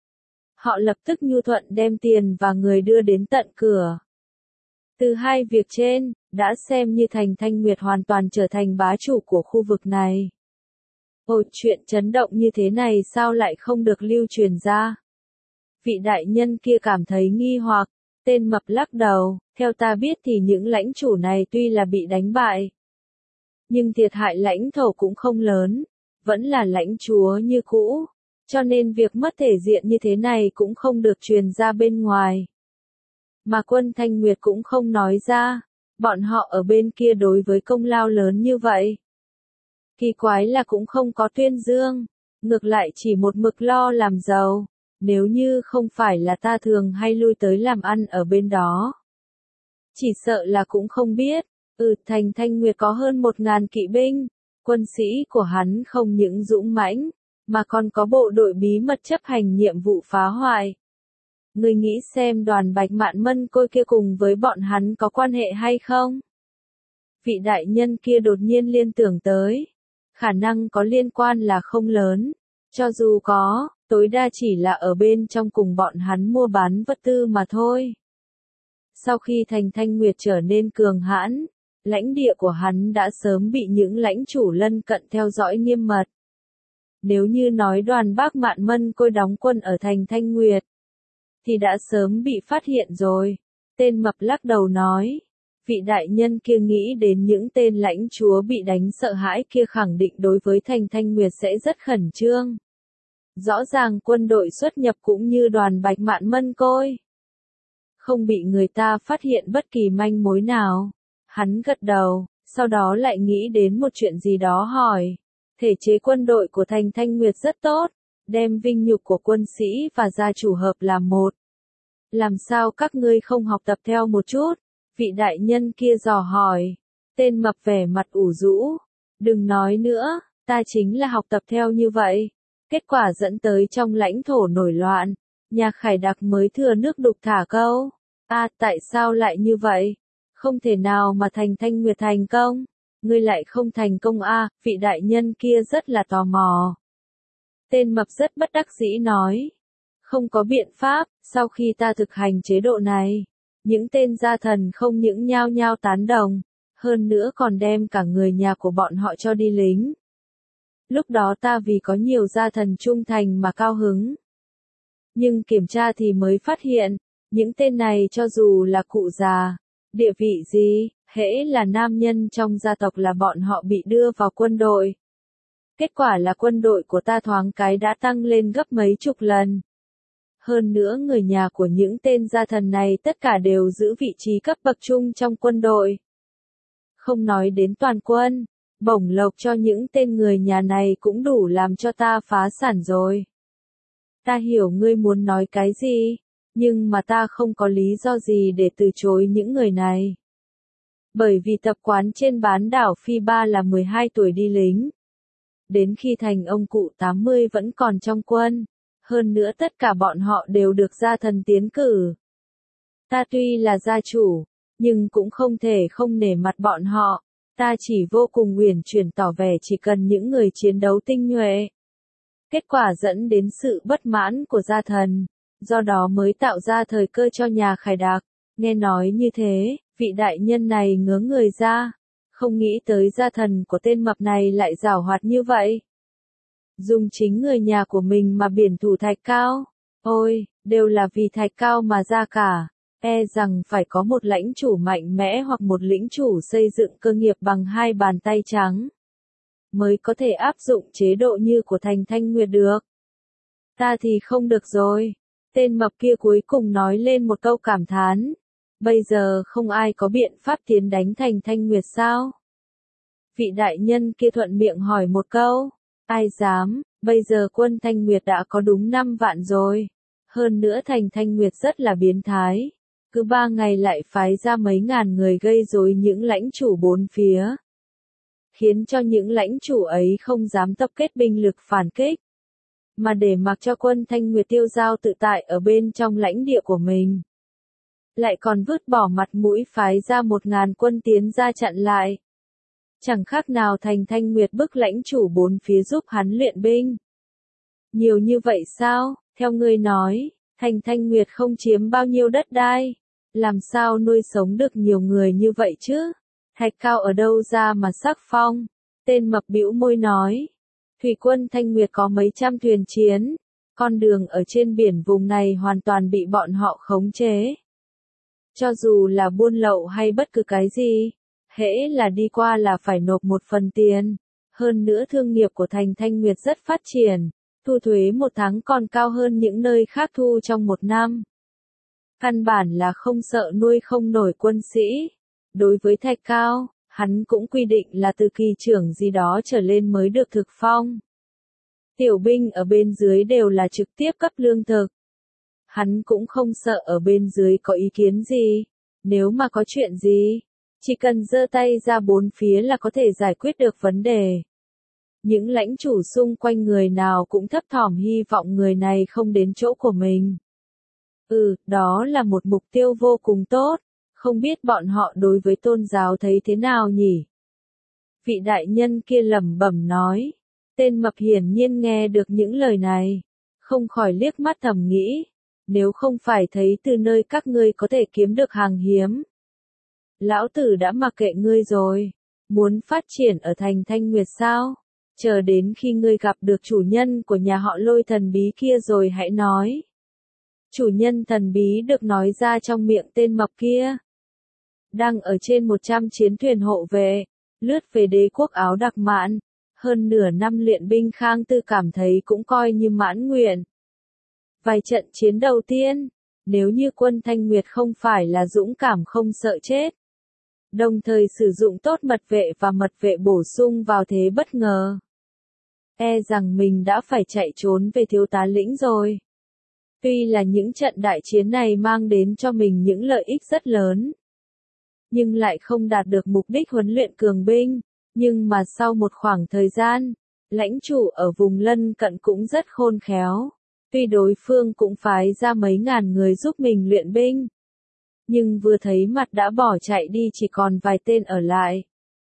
Speaker 1: họ lập tức nhu thuận đem tiền và người đưa đến tận cửa. Từ hai việc trên, đã xem như thành Thanh Nguyệt hoàn toàn trở thành bá chủ của khu vực này. Ồ, chuyện chấn động như thế này sao lại không được lưu truyền ra? Vị đại nhân kia cảm thấy nghi hoặc, tên mập lắc đầu, theo ta biết thì những lãnh chủ này tuy là bị đánh bại, nhưng thiệt hại lãnh thổ cũng không lớn, vẫn là lãnh chúa như cũ, cho nên việc mất thể diện như thế này cũng không được truyền ra bên ngoài. Mà quân Thanh Nguyệt cũng không nói ra, bọn họ ở bên kia đối với công lao lớn như vậy. Kỳ quái là cũng không có tuyên dương, ngược lại chỉ một mực lo làm giàu, nếu như không phải là ta thường hay lui tới làm ăn ở bên đó. Chỉ sợ là cũng không biết, ừ thành Thanh Nguyệt có hơn một ngàn kỵ binh, quân sĩ của hắn không những dũng mãnh, mà còn có bộ đội bí mật chấp hành nhiệm vụ phá hoại. Ngươi nghĩ xem đoàn Bạch Mạn Mân Côi kia cùng với bọn hắn có quan hệ hay không? Vị đại nhân kia đột nhiên liên tưởng tới. Khả năng có liên quan là không lớn. Cho dù có, tối đa chỉ là ở bên trong cùng bọn hắn mua bán vật tư mà thôi. Sau khi thành Thanh Nguyệt trở nên cường hãn, lãnh địa của hắn đã sớm bị những lãnh chủ lân cận theo dõi nghiêm mật. Nếu như nói đoàn Bác Mạn Mân Côi đóng quân ở thành Thanh Nguyệt, thì đã sớm bị phát hiện rồi. Tên mập lắc đầu nói. Vị đại nhân kia nghĩ đến những tên lãnh chúa bị đánh sợ hãi kia khẳng định đối với thành Thanh Nguyệt sẽ rất khẩn trương. Rõ ràng quân đội xuất nhập cũng như đoàn Bạch Mạn Mân Côi. không bị người ta phát hiện bất kỳ manh mối nào. Hắn gật đầu, sau đó lại nghĩ đến một chuyện gì đó hỏi. Thể chế quân đội của Thành Thanh Nguyệt rất tốt, đem vinh nhục của quân sĩ và gia chủ hợp làm một. Làm sao các ngươi không học tập theo một chút? Vị đại nhân kia dò hỏi. Tên mập vẻ mặt ủ rũ. Đừng nói nữa, ta chính là học tập theo như vậy. Kết quả dẫn tới trong lãnh thổ nổi loạn. Nhà Khải Đặc mới thừa nước đục thả câu. À, tại sao lại như vậy? Không thể nào mà Thành Thanh Nguyệt thành công. Ngươi lại không thành công à, vị đại nhân kia rất là tò mò. Tên mập rất bất đắc dĩ nói. Không có biện pháp, sau khi ta thực hành chế độ này, những tên gia thần không những nhao nhao tán đồng, hơn nữa còn đem cả người nhà của bọn họ cho đi lính. Lúc đó ta vì có nhiều gia thần trung thành mà cao hứng. Nhưng kiểm tra thì mới phát hiện, những tên này cho dù là cụ già, địa vị gì, hễ là nam nhân trong gia tộc là bọn họ bị đưa vào quân đội. Kết quả là quân đội của ta thoáng cái đã tăng lên gấp mấy chục lần. Hơn nữa người nhà của những tên gia thần này tất cả đều giữ vị trí cấp bậc trung trong quân đội. Không nói đến toàn quân, bổng lộc cho những tên người nhà này cũng đủ làm cho ta phá sản rồi. Ta hiểu ngươi muốn nói cái gì, nhưng mà ta không có lý do gì để từ chối những người này. Bởi vì tập quán trên bán đảo Phi Ba là mười hai tuổi đi lính. Đến khi thành ông cụ tám mươi vẫn còn trong quân. Hơn nữa tất cả bọn họ đều được gia thần tiến cử. Ta tuy là gia chủ, nhưng cũng không thể không nể mặt bọn họ. Ta chỉ vô cùng uyển chuyển tỏ vẻ chỉ cần những người chiến đấu tinh nhuệ. Kết quả dẫn đến sự bất mãn của gia thần, do đó mới tạo ra thời cơ cho nhà Khải Đặc. Nghe nói như thế, vị đại nhân này ngớ người ra, không nghĩ tới gia thần của tên mập này lại giảo hoạt như vậy. Dùng chính người nhà của mình mà biển thủ Thạch Cao. Ôi, đều là vì Thạch Cao mà ra cả. E rằng phải có một lãnh chủ mạnh mẽ hoặc một lĩnh chủ xây dựng cơ nghiệp bằng hai bàn tay trắng. Mới có thể áp dụng chế độ như của Thành Thanh Nguyệt được. Ta thì không được rồi. Tên mập kia cuối cùng nói lên một câu cảm thán. Bây giờ không ai có biện pháp tiến đánh Thành Thanh Nguyệt sao? Vị đại nhân kia thuận miệng hỏi một câu. Ai dám, bây giờ quân Thanh Nguyệt đã có đúng năm vạn rồi. Hơn nữa Thành Thanh Nguyệt rất là biến thái. Cứ ba ngày lại phái ra mấy ngàn người gây rối những lãnh chủ bốn phía. Khiến cho những lãnh chủ ấy không dám tập kết binh lực phản kích. Mà để mặc cho quân Thanh Nguyệt tiêu dao tự tại ở bên trong lãnh địa của mình. Lại còn vứt bỏ mặt mũi phái ra một ngàn quân tiến ra chặn lại. Chẳng khác nào Thành Thanh Nguyệt bức lãnh chủ bốn phía giúp hắn luyện binh. Nhiều như vậy sao, theo ngươi nói, Thành Thanh Nguyệt không chiếm bao nhiêu đất đai. Làm sao nuôi sống được nhiều người như vậy chứ? Thạch Cao ở đâu ra mà sắc phong? Tên mập bĩu môi nói. Thủy quân Thanh Nguyệt có mấy trăm thuyền chiến. Con đường ở trên biển vùng này hoàn toàn bị bọn họ khống chế. Cho dù là buôn lậu hay bất cứ cái gì, hễ là đi qua là phải nộp một phần tiền. Hơn nữa thương nghiệp của Thành Thanh Nguyệt rất phát triển, thu thuế một tháng còn cao hơn những nơi khác thu trong một năm. Căn bản là không sợ nuôi không nổi quân sĩ. Đối với Thạch Cao, hắn cũng quy định là từ kỳ trưởng gì đó trở lên mới được thực phong. Tiểu binh ở bên dưới đều là trực tiếp cấp lương thực. Hắn cũng không sợ ở bên dưới có ý kiến gì. Nếu mà có chuyện gì, chỉ cần giơ tay ra bốn phía là có thể giải quyết được vấn đề. Những lãnh chủ xung quanh người nào cũng thấp thỏm hy vọng người này không đến chỗ của mình. Ừ, đó là một mục tiêu vô cùng tốt. Không biết bọn họ đối với tôn giáo thấy thế nào nhỉ? Vị đại nhân kia lẩm bẩm nói. Tên mập hiển nhiên nghe được những lời này. Không khỏi liếc mắt thầm nghĩ. Nếu không phải thấy từ nơi các ngươi có thể kiếm được hàng hiếm. Lão tử đã mặc kệ ngươi rồi. Muốn phát triển ở thành Thanh Nguyệt sao? Chờ đến khi ngươi gặp được chủ nhân của nhà họ Lôi thần bí kia rồi hãy nói. Chủ nhân thần bí được nói ra trong miệng tên mập kia. Đang ở trên một trăm chiến thuyền hộ vệ, lướt về đế quốc Áo Đặc Mạn. Hơn nửa năm luyện binh Khang Tư cảm thấy cũng coi như mãn nguyện. Vài trận chiến đầu tiên, Nếu như quân Thanh Nguyệt không phải là dũng cảm không sợ chết, đồng thời sử dụng tốt mật vệ và mật vệ bổ sung vào thế bất ngờ, e rằng mình đã phải chạy trốn về thiếu tá lĩnh rồi. Tuy là những trận đại chiến này mang đến cho mình những lợi ích rất lớn, nhưng lại không đạt được mục đích huấn luyện cường binh. Nhưng mà sau một khoảng thời gian, lãnh chủ ở vùng lân cận cũng rất khôn khéo. Tuy đối phương cũng phái ra mấy ngàn người giúp mình luyện binh, nhưng vừa thấy mặt đã bỏ chạy đi, chỉ còn vài tên ở lại.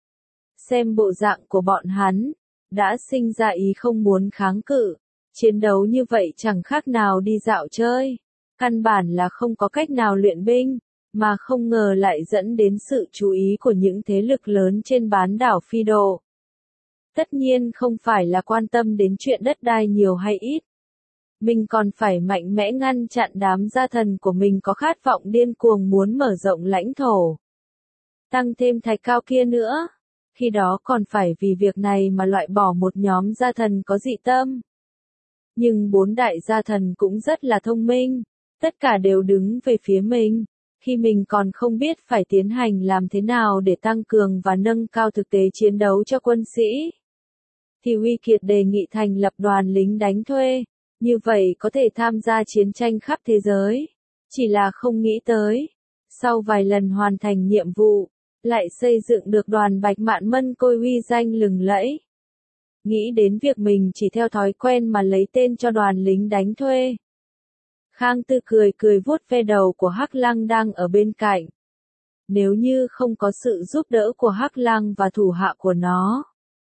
Speaker 1: Xem bộ dạng của bọn hắn, đã sinh ra ý không muốn kháng cự. Chiến đấu như vậy chẳng khác nào đi dạo chơi. Căn bản là không có cách nào luyện binh, mà không ngờ lại dẫn đến sự chú ý của những thế lực lớn trên bán đảo Phi Độ. Tất nhiên không phải là quan tâm đến chuyện đất đai nhiều hay ít. Mình còn phải mạnh mẽ ngăn chặn đám gia thần của mình có khát vọng điên cuồng muốn mở rộng lãnh thổ. Tăng thêm thạch cao kia nữa. Khi đó còn phải vì việc này mà loại bỏ một nhóm gia thần có dị tâm. Nhưng bốn đại gia thần cũng rất là thông minh. Tất cả đều đứng về phía mình. Khi mình còn không biết phải tiến hành làm thế nào để tăng cường và nâng cao thực tế chiến đấu cho quân sĩ, thì Uy Kiệt đề nghị thành lập đoàn lính đánh thuê. Như vậy có thể tham gia chiến tranh khắp thế giới. Chỉ là không nghĩ tới, sau vài lần hoàn thành nhiệm vụ, lại xây dựng được đoàn Bạch Mạn Mân Côi uy danh lừng lẫy. Nghĩ đến việc mình chỉ theo thói quen mà lấy tên cho đoàn lính đánh thuê, Khang Tư cười cười vuốt ve đầu của Hắc Lăng đang ở bên cạnh. Nếu như không có sự giúp đỡ của Hắc Lăng và thủ hạ của nó,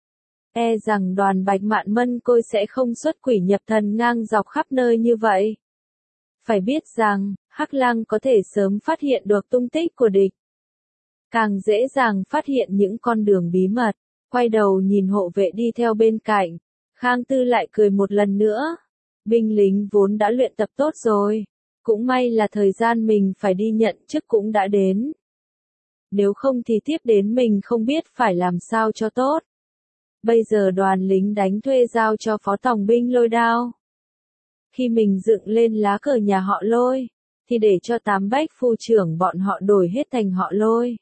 Speaker 1: e rằng đoàn Bạch Mạn Mân Côi sẽ không xuất quỷ nhập thần ngang dọc khắp nơi như vậy. Phải biết rằng, Hắc Lăng có thể sớm phát hiện được tung tích của địch, càng dễ dàng phát hiện những con đường bí mật. Quay đầu nhìn hộ vệ đi theo bên cạnh, Khang Tư lại cười một lần nữa. Binh lính vốn đã luyện tập tốt rồi, cũng may là thời gian mình phải đi nhận chức cũng đã đến. Nếu không thì tiếp đến mình không biết phải làm sao cho tốt. Bây giờ đoàn lính đánh thuê giao cho phó tổng binh Lôi Đao. Khi mình dựng lên lá cờ nhà họ Lôi, thì để cho tám bách phu trưởng bọn họ đổi hết thành họ Lôi.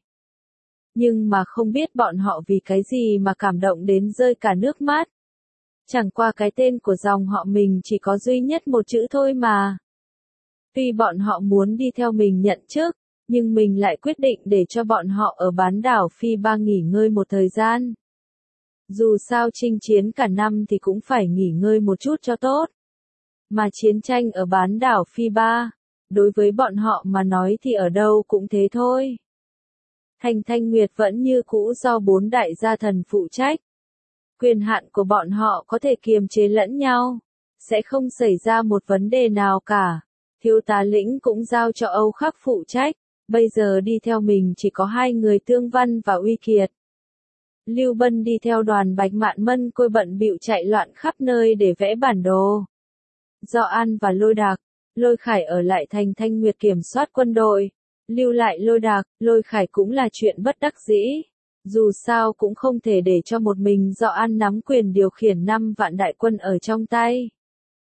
Speaker 1: Nhưng mà không biết bọn họ vì cái gì mà cảm động đến rơi cả nước mắt. Chẳng qua cái tên của dòng họ mình chỉ có duy nhất một chữ thôi mà. Tuy bọn họ muốn đi theo mình nhận chức, nhưng mình lại quyết định để cho bọn họ ở bán đảo Phi Ba nghỉ ngơi một thời gian. Dù sao chinh chiến cả năm thì cũng phải nghỉ ngơi một chút cho tốt. Mà chiến tranh ở bán đảo Phi Ba, đối với bọn họ mà nói thì ở đâu cũng thế thôi. Thành Thanh Nguyệt vẫn như cũ do bốn đại gia thần phụ trách. Quyền hạn của bọn họ có thể kiềm chế lẫn nhau, sẽ không xảy ra một vấn đề nào cả. Thiếu tá lĩnh cũng giao cho Âu Khắc phụ trách, bây giờ đi theo mình chỉ có hai người Tương Văn và Uy Kiệt. Lưu Bân đi theo đoàn Bạch Mạn Mân Côi bận bịu chạy loạn khắp nơi để vẽ bản đồ. Do An và Lôi Đạc, Lôi Khải ở lại Thành Thanh Nguyệt kiểm soát quân đội, lưu lại Lôi Đạc, Lôi Khải cũng là chuyện bất đắc dĩ. Dù sao cũng không thể để cho một mình Do An nắm quyền điều khiển năm vạn đại quân ở trong tay.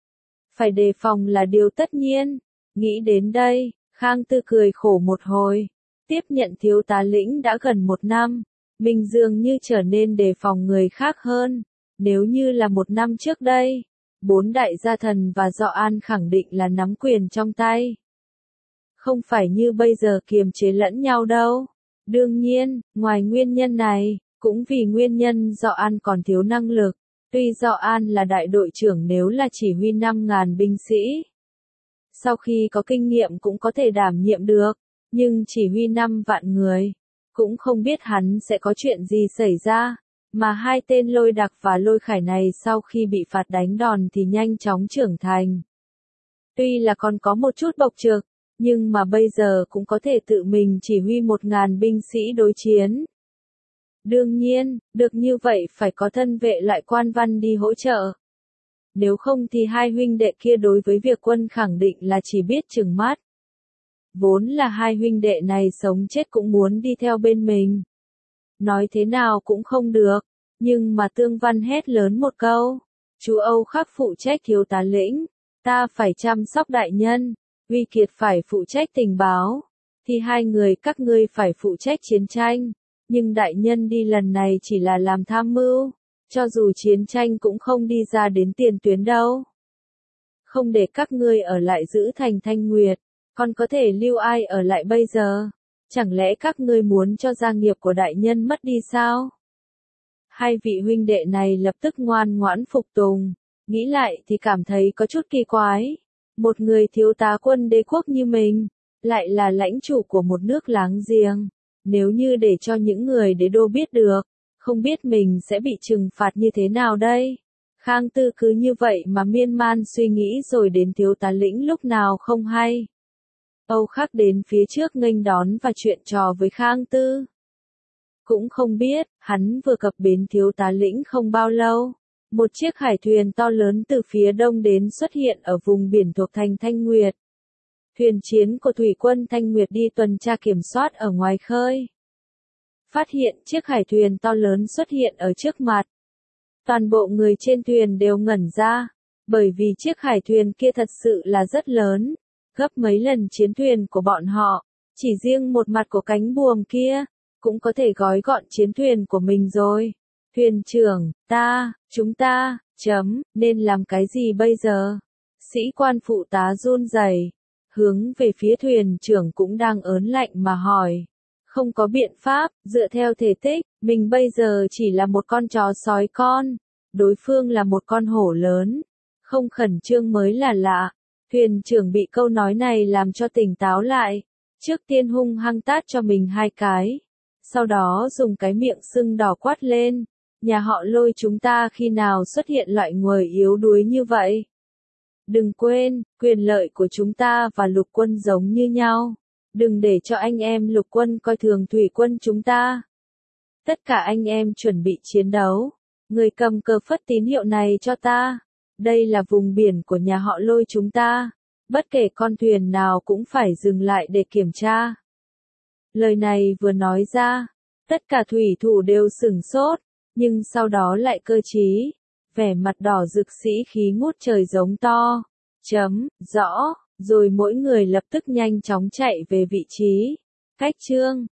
Speaker 1: Phải đề phòng là điều tất nhiên. Nghĩ đến đây, Khang Tư cười khổ một hồi. Tiếp nhận thiếu tá lĩnh đã gần một năm, mình dường như trở nên đề phòng người khác hơn. Nếu như là một năm trước đây, bốn đại gia thần và Do An khẳng định là nắm quyền trong tay. Không phải như bây giờ kiềm chế lẫn nhau đâu. Đương nhiên, ngoài nguyên nhân này, cũng vì nguyên nhân Do An còn thiếu năng lực. Tuy Do An là đại đội trưởng nếu là chỉ huy năm ngàn binh sĩ, sau khi có kinh nghiệm cũng có thể đảm nhiệm được, nhưng chỉ huy năm vạn người, cũng không biết hắn sẽ có chuyện gì xảy ra. Mà hai tên Lôi Đặc và Lôi Khải này sau khi bị phạt đánh đòn thì nhanh chóng trưởng thành. Tuy là còn có một chút bộc trực, nhưng mà bây giờ cũng có thể tự mình chỉ huy một ngàn binh sĩ đối chiến. Đương nhiên, được như vậy phải có thân vệ loại quan văn đi hỗ trợ. Nếu không thì hai huynh đệ kia đối với việc quân khẳng định là chỉ biết trừng mắt. Vốn là hai huynh đệ này sống chết cũng muốn đi theo bên mình. Nói thế nào cũng không được, nhưng mà Tương Văn hét lớn một câu. Chú Âu Khắc phụ trách thiếu tá lĩnh, ta phải chăm sóc đại nhân. Uy Kiệt phải phụ trách tình báo, thì hai người các ngươi phải phụ trách chiến tranh, nhưng đại nhân đi lần này chỉ là làm tham mưu, cho dù chiến tranh cũng không đi ra đến tiền tuyến đâu. Không để các ngươi ở lại giữ thành Thanh Nguyệt, còn có thể lưu ai ở lại bây giờ? Chẳng lẽ các ngươi muốn cho gia nghiệp của đại nhân mất đi sao? Hai vị huynh đệ này lập tức ngoan ngoãn phục tùng, nghĩ lại thì cảm thấy có chút kỳ quái. Một người thiếu tá quân đế quốc như mình, lại là lãnh chủ của một nước láng giềng. Nếu như để cho những người đế đô biết được, không biết mình sẽ bị trừng phạt như thế nào đây? Khang Tư cứ như vậy mà miên man suy nghĩ rồi đến thiếu tá lĩnh lúc nào không hay. Âu Khắc đến phía trước nghênh đón và chuyện trò với Khang Tư. Cũng không biết, hắn vừa cập bến thiếu tá lĩnh không bao lâu. Một chiếc hải thuyền to lớn từ phía đông đến xuất hiện ở vùng biển thuộc thành Thanh Nguyệt. Thuyền chiến của thủy quân Thanh Nguyệt đi tuần tra kiểm soát ở ngoài khơi. Phát hiện chiếc hải thuyền to lớn xuất hiện ở trước mặt. Toàn bộ người trên thuyền đều ngẩn ra, bởi vì chiếc hải thuyền kia thật sự là rất lớn, gấp mấy lần chiến thuyền của bọn họ, chỉ riêng một mặt của cánh buồm kia, cũng có thể gói gọn chiến thuyền của mình rồi. Thuyền trưởng, ta, chúng ta, chấm, nên làm cái gì bây giờ? Sĩ quan phụ tá run rẩy, hướng về phía thuyền trưởng cũng đang ớn lạnh mà hỏi. Không có biện pháp, dựa theo thể tích, mình bây giờ chỉ là một con chó sói con, đối phương là một con hổ lớn. Không khẩn trương mới là lạ. Thuyền trưởng bị câu nói này làm cho tỉnh táo lại. Trước tiên hung hăng tát cho mình hai cái. Sau đó dùng cái miệng sưng đỏ quát lên. Nhà họ Lôi chúng ta khi nào xuất hiện loại người yếu đuối như vậy? Đừng quên, quyền lợi của chúng ta và lục quân giống như nhau. Đừng để cho anh em lục quân coi thường thủy quân chúng ta. Tất cả anh em chuẩn bị chiến đấu. Người cầm cờ phất tín hiệu này cho ta. Đây là vùng biển của nhà họ Lôi chúng ta. Bất kể con thuyền nào cũng phải dừng lại để kiểm tra. Lời này vừa nói ra, tất cả thủy thủ đều sửng sốt, nhưng sau đó lại cơ trí, vẻ mặt đỏ rực sĩ khí ngút trời giống to. Chấm, rõ, rồi mỗi người lập tức nhanh chóng chạy về vị trí. Cách chương